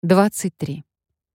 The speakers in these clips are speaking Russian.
23.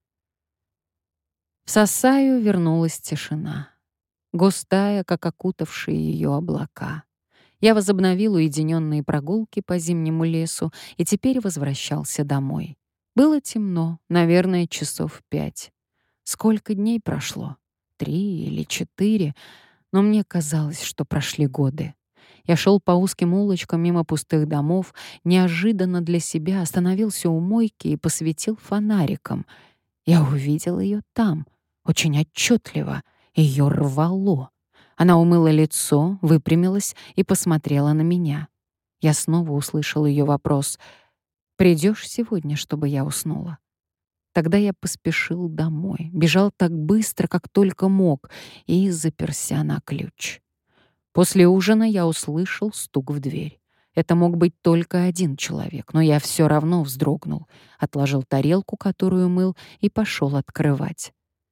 В Сасаю вернулась тишина, густая, как окутавшие ее облака. Я возобновил уединенные прогулки по зимнему лесу и теперь возвращался домой. Было темно, наверное, часов 5. Сколько дней прошло? 3 или 4, но мне казалось, что прошли годы. Я шел по узким улочкам мимо пустых домов, неожиданно для себя остановился у мойки и посветил фонариком. Я увидел ее там, очень отчетливо. Ее рвало. Она умыла лицо, выпрямилась и посмотрела на меня. Я снова услышал ее вопрос: «Придешь сегодня, чтобы я уснула?» Тогда я поспешил домой, бежал так быстро, как только мог, и заперся на ключ. После ужина я услышал стук в дверь. Это мог быть только один человек, но я все равно вздрогнул, отложил тарелку, которую мыл, и пошел открывать.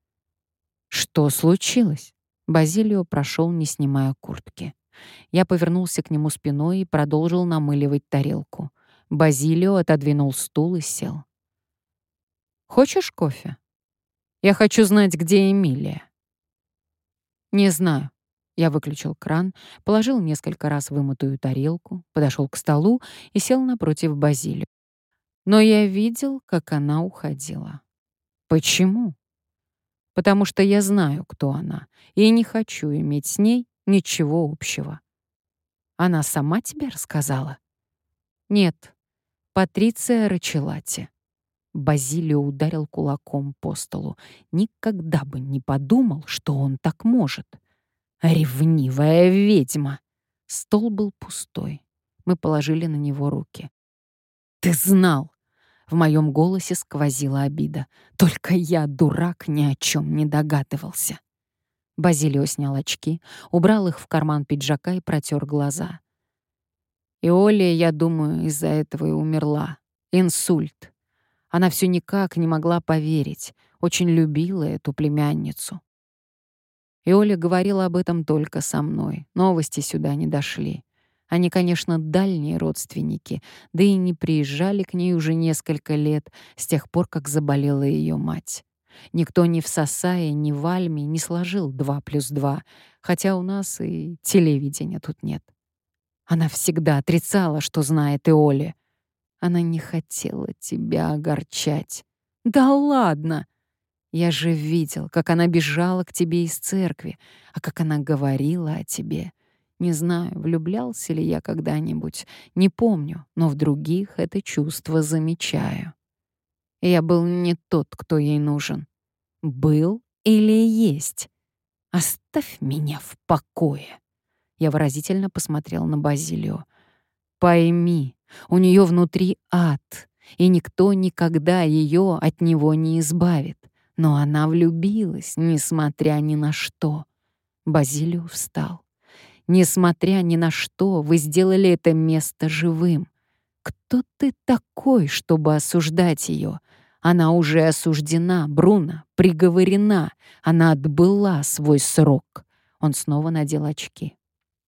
«Что случилось?» Базилио прошел, не снимая куртки. Я повернулся к нему спиной и продолжил намыливать тарелку. Базилио отодвинул стул и сел. «Хочешь кофе? Я хочу знать, где Эмилия». «Не знаю». Я выключил кран, положил несколько раз вымытую тарелку, подошел к столу и сел напротив Базилио. Но я видел, как она уходила. «Почему?» «Потому что я знаю, кто она, и не хочу иметь с ней ничего общего». «Она сама тебе рассказала?» «Нет, Патриция Рачелати». Базилио ударил кулаком по столу. Никогда бы не подумал, что он так может. Ревнивая ведьма. Стол был пустой. Мы положили на него руки. «Ты знал!» В моем голосе сквозила обида. Только я, дурак, ни о чем не догадывался. Базилио снял очки, убрал их в карман пиджака и протер глаза. И Оля, я думаю, из-за этого и умерла. Инсульт. Она все никак не могла поверить. Очень любила эту племянницу. И Оля говорила об этом только со мной. Новости сюда не дошли. Они, конечно, дальние родственники, да и не приезжали к ней уже несколько лет, с тех пор, как заболела ее мать. Никто ни в Сасае, ни в Альме не сложил 2+2, хотя у нас и телевидения тут нет. Она всегда отрицала, что знает и Оля. Она не хотела тебя огорчать. Да ладно! Я же видел, как она бежала к тебе из церкви, а как она говорила о тебе. Не знаю, влюблялся ли я когда-нибудь, не помню, но в других это чувство замечаю. Я был не тот, кто ей нужен. Был или есть? Оставь меня в покое. Я выразительно посмотрел на Базилио. Пойми, у нее внутри ад, и никто никогда ее от него не избавит. Но она влюбилась, несмотря ни на что. Базилио встал. Несмотря ни на что, вы сделали это место живым. Кто ты такой, чтобы осуждать ее? Она уже осуждена, Бруно, приговорена. Она отбыла свой срок. Он снова надел очки.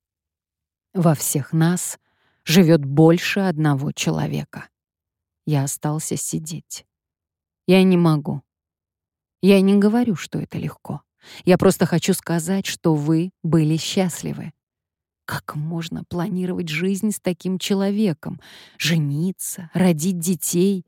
Во всех нас живет больше одного человека. Я остался сидеть. Я не могу. Я не говорю, что это легко. Я просто хочу сказать, что вы были счастливы. Как можно планировать жизнь с таким человеком? Жениться, родить детей?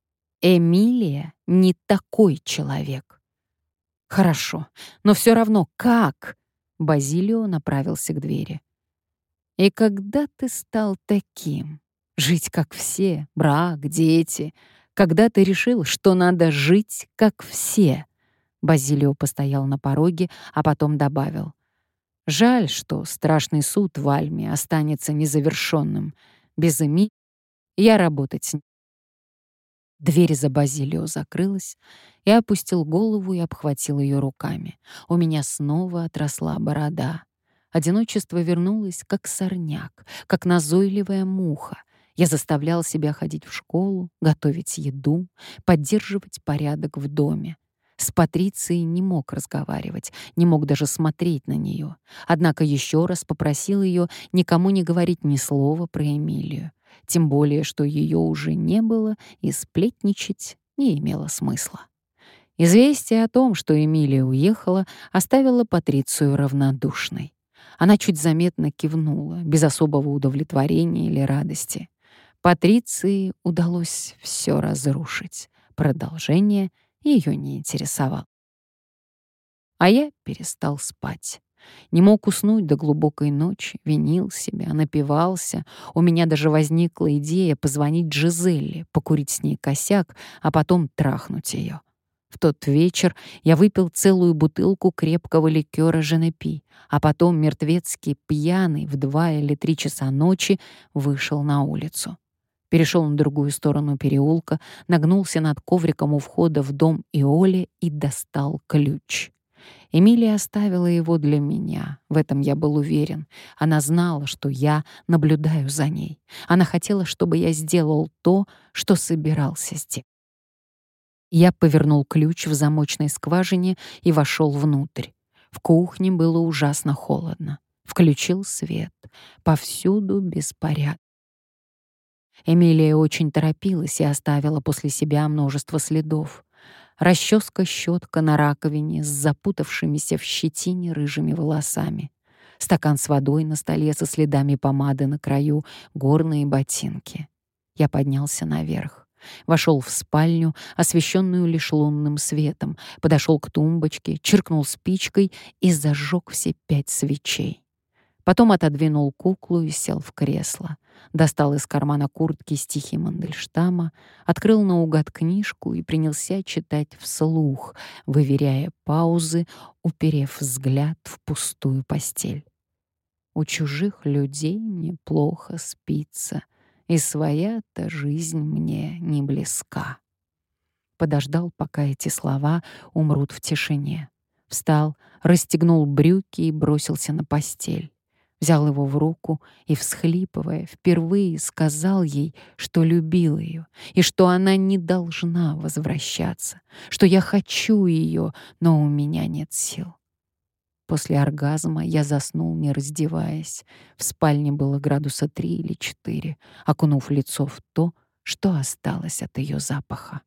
Эмилия не такой человек. Хорошо, но все равно как? Базилио направился к двери. И когда ты стал таким? Жить как все, брак, дети. Когда ты решил, что надо жить как все? Базилио постоял на пороге, а потом добавил. Жаль, что страшный суд в Альме останется незавершенным. Без Эми я работать с ним. Дверь за Базилио закрылась. Я опустил голову и обхватил ее руками. У меня снова отросла борода. Одиночество вернулось, как сорняк, как назойливая муха. Я заставлял себя ходить в школу, готовить еду, поддерживать порядок в доме. С Патрицией не мог разговаривать, не мог даже смотреть на нее. Однако еще раз попросил ее никому не говорить ни слова про Эмилию. Тем более, что ее уже не было, и сплетничать не имело смысла. Известие о том, что Эмилия уехала, оставило Патрицию равнодушной. Она чуть заметно кивнула, без особого удовлетворения или радости. Патриции удалось все разрушить. Продолжение ее не интересовало. А я перестал спать. Не мог уснуть до глубокой ночи, винил себя, напивался. У меня даже возникла идея позвонить Джизелле, покурить с ней косяк, а потом трахнуть ее. В тот вечер я выпил целую бутылку крепкого ликера Женепи, а потом мертвецки пьяный в 2 или 3 часа ночи вышел на улицу. Перешел на другую сторону переулка, нагнулся над ковриком у входа в дом Иоли и достал ключ. Эмилия оставила его для меня, в этом я был уверен. Она знала, что я наблюдаю за ней. Она хотела, чтобы я сделал то, что собирался сделать. Я повернул ключ в замочной скважине и вошел внутрь. В кухне было ужасно холодно. Включил свет. Повсюду беспорядок. Эмилия очень торопилась и оставила после себя множество следов. Расческа-щетка на раковине с запутавшимися в щетине рыжими волосами. Стакан с водой на столе со следами помады на краю, горные ботинки. Я поднялся наверх. Вошел в спальню, освещенную лишь лунным светом, подошел к тумбочке, чиркнул спичкой и зажег все 5 свечей. Потом отодвинул куклу и сел в кресло. Достал из кармана куртки стихи Мандельштама, открыл наугад книжку и принялся читать вслух, выверяя паузы, уперев взгляд в пустую постель. У чужих людей мне плохо спится, и своя-то жизнь мне не близка. Подождал, пока эти слова умрут в тишине. Встал, расстегнул брюки и бросился на постель. Взял его в руку и, всхлипывая, впервые сказал ей, что любил ее и что она не должна возвращаться, что я хочу ее, но у меня нет сил. После оргазма я заснул, не раздеваясь. В спальне было градуса 3 или 4, окунув лицо в то, что осталось от ее запаха.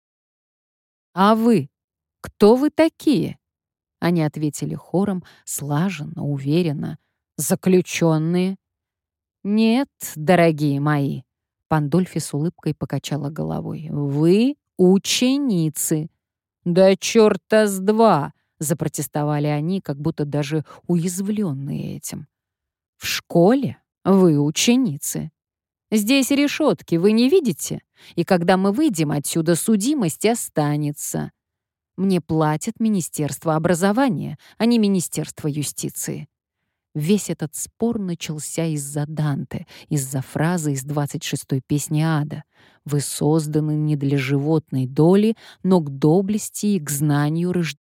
«А вы? Кто вы такие?» Они ответили хором, слаженно, уверенно. «Заключенные?» «Нет, дорогие мои», — Пандольфи с улыбкой покачала головой. «Вы ученицы». «Да чёрта с два!» — запротестовали они, как будто даже уязвленные этим. «В школе вы ученицы. Здесь решетки, вы не видите? И когда мы выйдем отсюда, судимость останется. Мне платит Министерство образования, а не Министерство юстиции». Весь этот спор начался из-за Данте, из-за фразы из 26-й песни Ада. «Вы созданы не для животной доли, но к доблести и к знанию рождения».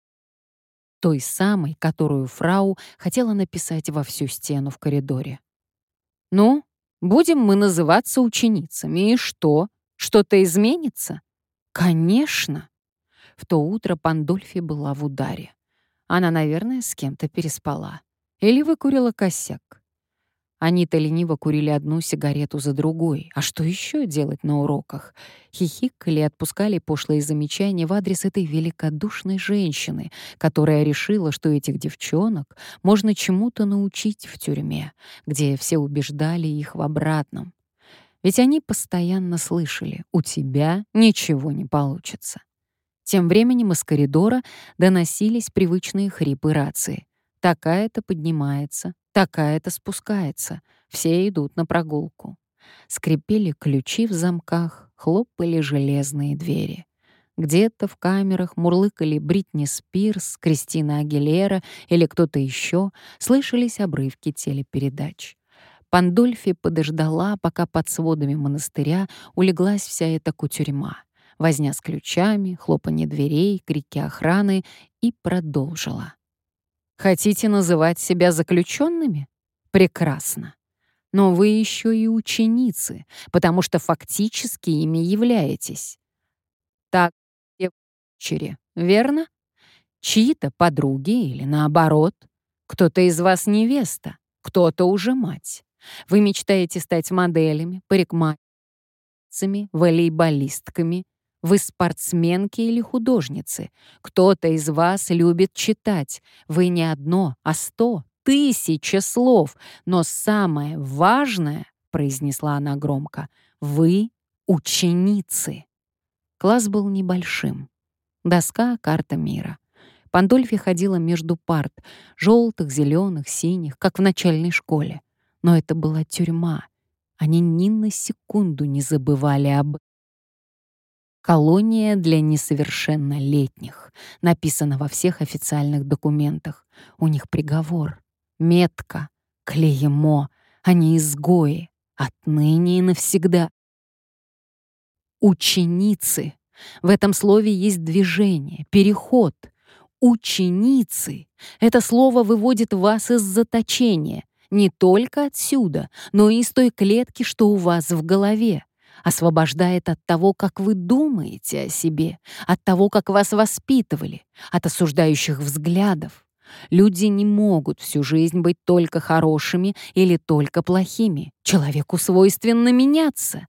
Той самой, которую фрау хотела написать во всю стену в коридоре. «Ну, будем мы называться ученицами, и что? Что-то изменится?» «Конечно!» В то утро Пандольфи была в ударе. Она, наверное, с кем-то переспала. Или выкурила косяк. Они-то лениво курили одну сигарету за другой. А что еще делать на уроках? Хихикали и отпускали пошлые замечания в адрес этой великодушной женщины, которая решила, что этих девчонок можно чему-то научить в тюрьме, где все убеждали их в обратном. Ведь они постоянно слышали: «У тебя ничего не получится». Тем временем из коридора доносились привычные хрипы рации. Такая-то поднимается, такая-то спускается. Все идут на прогулку. Скрипели ключи в замках, хлопали железные двери. Где-то в камерах мурлыкали Бритни Спирс, Кристина Агилера или кто-то еще, слышались обрывки телепередач. Пандольфи подождала, пока под сводами монастыря улеглась вся эта кутерьма. Возня с ключами, хлопанье дверей, крики охраны, и продолжила. «Хотите называть себя заключенными? Прекрасно. Но вы еще и ученицы, потому что фактически ими являетесь. Так, дочери, верно? Чьи-то подруги или наоборот. Кто-то из вас невеста, кто-то уже мать. Вы мечтаете стать моделями, парикмахерами, волейболистками. Вы спортсменки или художницы. Кто-то из вас любит читать. Вы не одно, а 100, 1000 слов. Но самое важное, произнесла она громко, вы ученицы. Класс был небольшим. Доска — карта мира. Пандольфи ходила между парт, желтых, зеленых, синих, как в начальной школе. Но это была тюрьма. Они ни на секунду не забывали об «Колония для несовершеннолетних», написано во всех официальных документах. У них приговор, метка, клеймо. Они изгои. Отныне и навсегда. Ученицы. В этом слове есть движение, переход. Ученицы. Это слово выводит вас из заточения. Не только отсюда, но и из той клетки, что у вас в голове. Освобождает от того, как вы думаете о себе, от того, как вас воспитывали, от осуждающих взглядов. Люди не могут всю жизнь быть только хорошими или только плохими. Человеку свойственно меняться.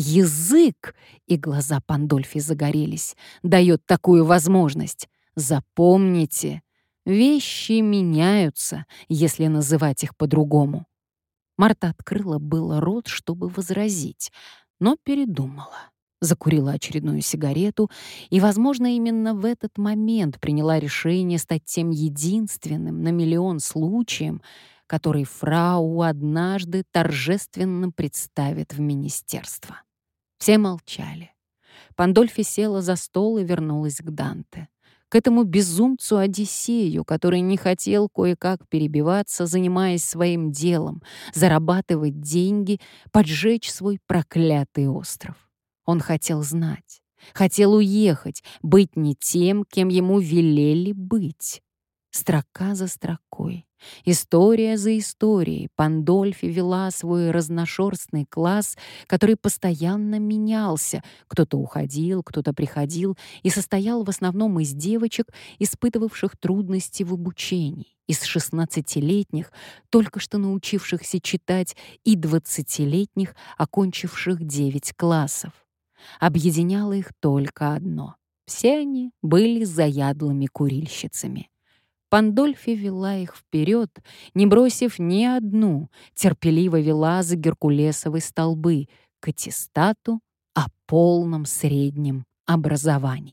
Язык, и глаза Пандольфи загорелись, дает такую возможность. Запомните, вещи меняются, если называть их по-другому. Марта открыла было рот, чтобы возразить, но передумала. Закурила очередную сигарету и, возможно, именно в этот момент приняла решение стать тем единственным на миллион случаем, который фрау однажды торжественно представит в министерство. Все молчали. Пандольфи села за стол и вернулась к Данте. К этому безумцу Одиссею, который не хотел кое-как перебиваться, занимаясь своим делом, зарабатывать деньги, поджечь свой проклятый остров. Он хотел знать, хотел уехать, быть не тем, кем ему велели быть. Строка за строкой, история за историей Пандольфи вела свой разношерстный класс, который постоянно менялся. Кто-то уходил, кто-то приходил и состоял в основном из девочек, испытывавших трудности в обучении, из 16-летних, только что научившихся читать, и 20-летних, окончивших 9 классов. Объединяло их только одно — все они были заядлыми курильщицами. Пандольфи вела их вперед, не бросив ни одну, терпеливо вела за геркулесовой столбы к аттестату о полном среднем образовании.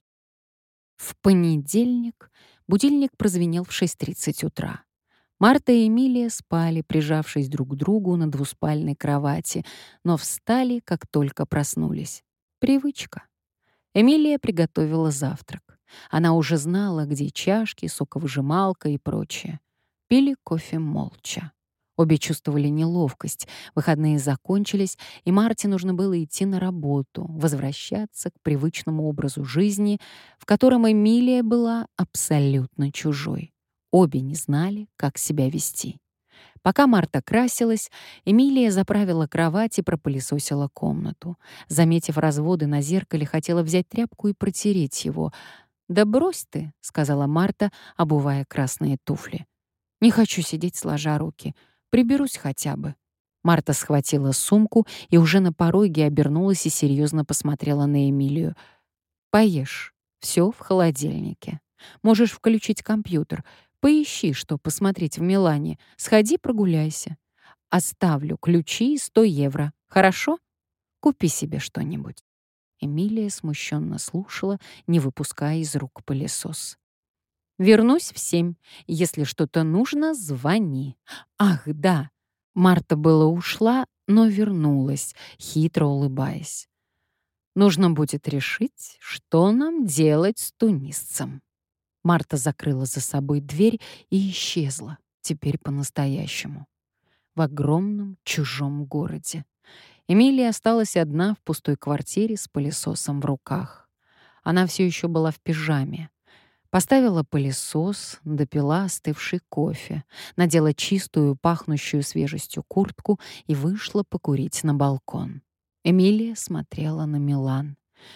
В понедельник будильник прозвенел в 6:30 утра. Марта и Эмилия спали, прижавшись друг к другу на двуспальной кровати, но встали, как только проснулись. Привычка. Эмилия приготовила завтрак. Она уже знала, где чашки, соковыжималка и прочее. Пили кофе молча. Обе чувствовали неловкость. Выходные закончились, и Марте нужно было идти на работу, возвращаться к привычному образу жизни, в котором Эмилия была абсолютно чужой. Обе не знали, как себя вести. Пока Марта красилась, Эмилия заправила кровать и пропылесосила комнату. Заметив разводы на зеркале, хотела взять тряпку и протереть его. «Да брось ты», — сказала Марта, обувая красные туфли. «Не хочу сидеть сложа руки. Приберусь хотя бы». Марта схватила сумку и уже на пороге обернулась и серьезно посмотрела на Эмилию. «Поешь. Все в холодильнике. Можешь включить компьютер. Поищи, что посмотреть в Милане. Сходи прогуляйся. Оставлю ключи и 100 евро. Хорошо? Купи себе что-нибудь». Эмилия смущенно слушала, не выпуская из рук пылесос. «Вернусь в 7. Если что-то нужно, звони. Ах, да». Марта была ушла, но вернулась, хитро улыбаясь. «Нужно будет решить, что нам делать с тунисцем». Марта закрыла за собой дверь и исчезла, теперь по-настоящему, в огромном чужом городе. Эмилия осталась одна в пустой квартире с пылесосом в руках. Она все еще была в пижаме. Поставила пылесос, допила остывший кофе, надела чистую, пахнущую свежестью куртку и вышла покурить на балкон. Эмилия смотрела на Милан.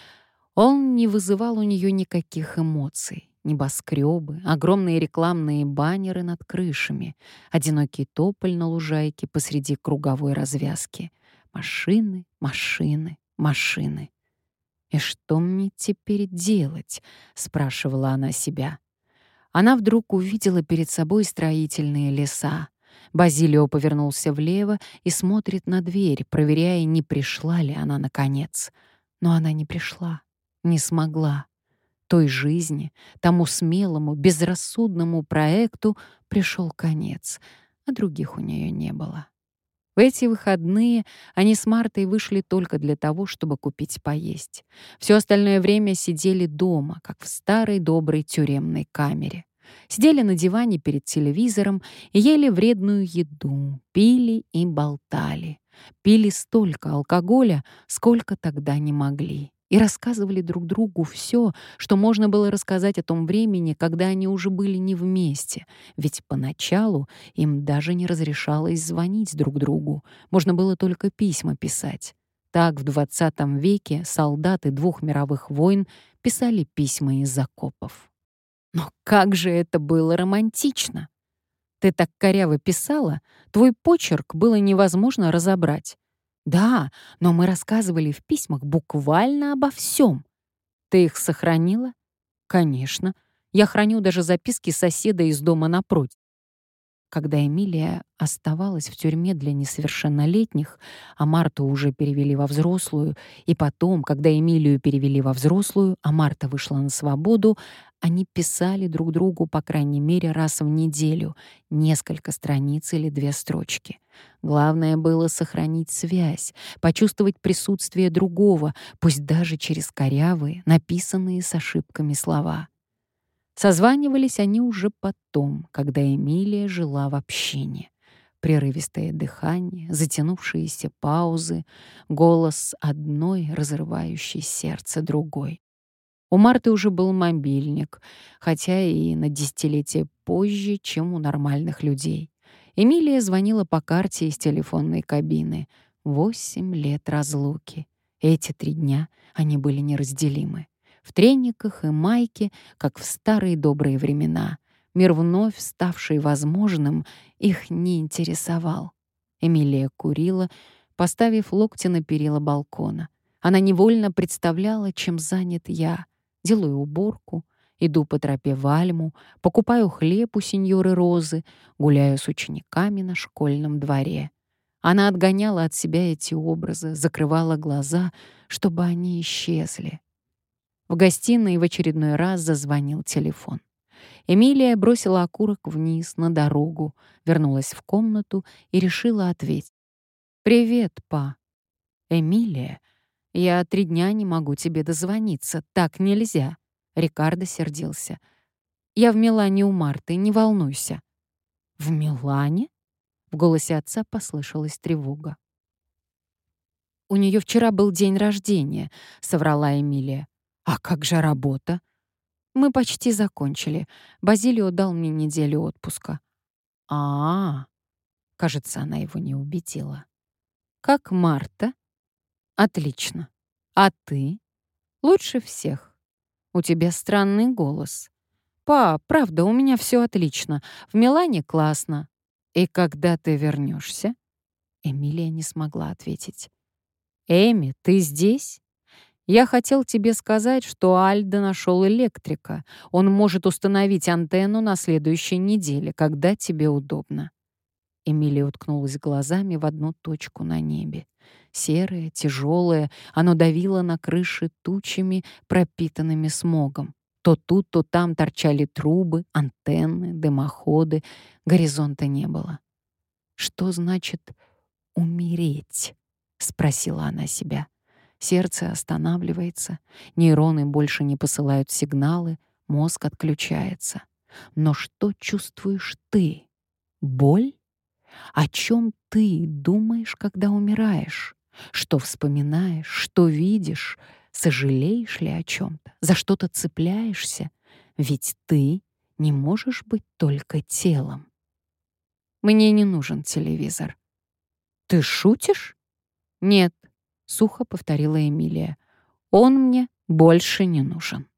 Он не вызывал у нее никаких эмоций. Небоскребы, огромные рекламные баннеры над крышами, одинокий тополь на лужайке посреди круговой развязки. Машины, машины, машины. «И что мне теперь делать?» — спрашивала она себя. Она вдруг увидела перед собой строительные леса. Базилио повернулся влево и смотрит на дверь, проверяя, не пришла ли она наконец. Но она не пришла, не смогла. Той жизни, тому смелому, безрассудному проекту пришел конец, а других у нее не было. В эти выходные они с Мартой вышли только для того, чтобы купить поесть. Все остальное время сидели дома, как в старой доброй тюремной камере. Сидели на диване перед телевизором и ели вредную еду, пили и болтали. Пили столько алкоголя, сколько тогда не могли. И рассказывали друг другу все, что можно было рассказать о том времени, когда они уже были не вместе. Ведь поначалу им даже не разрешалось звонить друг другу. Можно было только письма писать. Так в 20 веке солдаты 2 мировых войн писали письма из окопов. Но как же это было романтично! Ты так коряво писала, твой почерк было невозможно разобрать. Да, но мы рассказывали в письмах буквально обо всем. Ты их сохранила? Конечно. Я храню даже записки соседа из дома напротив. Когда Эмилия оставалась в тюрьме для несовершеннолетних, а Марту уже перевели во взрослую, и потом, когда Эмилию перевели во взрослую, а Марта вышла на свободу, они писали друг другу по крайней мере раз в неделю, несколько страниц или 2 строчки. Главное было сохранить связь, почувствовать присутствие другого, пусть даже через корявые, написанные с ошибками слова. Созванивались они уже потом, когда Эмилия жила в общине. Прерывистое дыхание, затянувшиеся паузы, голос одной, разрывающий сердце другой. У Марты уже был мобильник, хотя и на десятилетие позже, чем у нормальных людей. Эмилия звонила по карте из телефонной кабины. 8 лет разлуки. Эти 3 дня они были неразделимы. В трениках и майке, как в старые добрые времена. Мир, вновь ставший возможным, их не интересовал. Эмилия курила, поставив локти на перила балкона. Она невольно представляла, чем занят я. Делаю уборку, иду по тропе в Альму, покупаю хлеб у сеньоры Розы, гуляю с учениками на школьном дворе. Она отгоняла от себя эти образы, закрывала глаза, чтобы они исчезли. В гостиной в очередной раз зазвонил телефон. Эмилия бросила окурок вниз, на дорогу, вернулась в комнату и решила ответить. «Привет, па». «Эмилия, я 3 дня не могу тебе дозвониться. Так нельзя». Рикардо сердился. «Я в Милане у Марты, не волнуйся». «В Милане?» В голосе отца послышалась тревога. «У нее вчера был день рождения», — соврала Эмилия. «А как же работа?» «Мы почти закончили. Базилио дал мне неделю отпуска». «А-а-а». Кажется, она его не убедила. «Как Марта?» «Отлично. А ты?» «Лучше всех. У тебя странный голос». «Па, правда, у меня все отлично. В Милане классно». «И когда ты вернешься?» Эмилия не смогла ответить. «Эми, ты здесь? Я хотел тебе сказать, что Альдо нашел электрика. Он может установить антенну на следующей неделе, когда тебе удобно». Эмилия уткнулась глазами в одну точку на небе. Серое, тяжелое, оно давило на крыши тучами, пропитанными смогом. То тут, то там торчали трубы, антенны, дымоходы. Горизонта не было. «Что значит умереть?» — спросила она себя. Сердце останавливается, нейроны больше не посылают сигналы, мозг отключается. Но что чувствуешь ты? Боль? О чем ты думаешь, когда умираешь? Что вспоминаешь, что видишь? Сожалеешь ли о чем-то? За что-то цепляешься? Ведь ты не можешь быть только телом. Мне не нужен телевизор. Ты шутишь? Нет, сухо повторила Эмилия. Он мне больше не нужен.